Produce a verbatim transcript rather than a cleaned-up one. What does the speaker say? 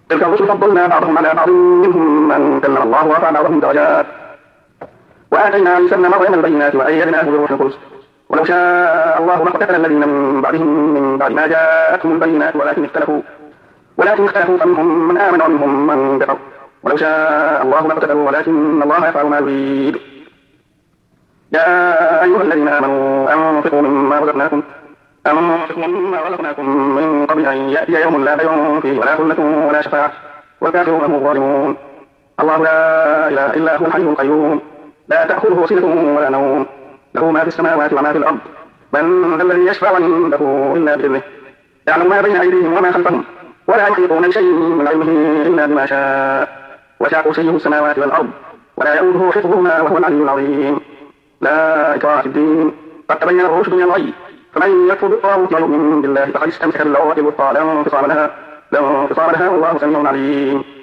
تلك الرسل فضلنا بعضهم على بعض منهم من كلم الله ورفع بعضهم درجات وآتينا عيسى ابن مريم البينات وأيدناه بروح القدس ولو شاء الله ما اقتتل الذين من بعدهم من بعد ما جاءتهم البينات ولكن اختلفوا ولكن اختلفوا فمنهم من آمن ومنهم من كفر ولو شاء الله ما اقتتلوا ولكن الله يفعل ما يريد. يا أيها الذين آمنوا أنفقوا مما رزقناكم أنفقوا مما رزقناكم من قبل أن يأتي يوم لا بيع فيه ولا خلة ولا شفاعة والكافرون هم الظالمون. الله لا إله إلا هو الحي القيوم لا تأخذه سنة ولا نوم له ما في السماوات وما في الأرض من ذا الذي يشفع عنده إلا بإذنه يعلم ما بين أيديهم وما خلفهم ولا يحيطون بشيء من علمه إلا بما شاء وسع كرسيه السماوات والأرض ولا يؤوده حفظهما وهو العلي العظيم. لا إكراه في الدين قد تبين الرشد من الغي فمن يكفر بالطاغوت ويؤمن بالله فقد استمسك بالعروة الوثقى لا انفصام لها لا انفصام لها والله سميع عليم.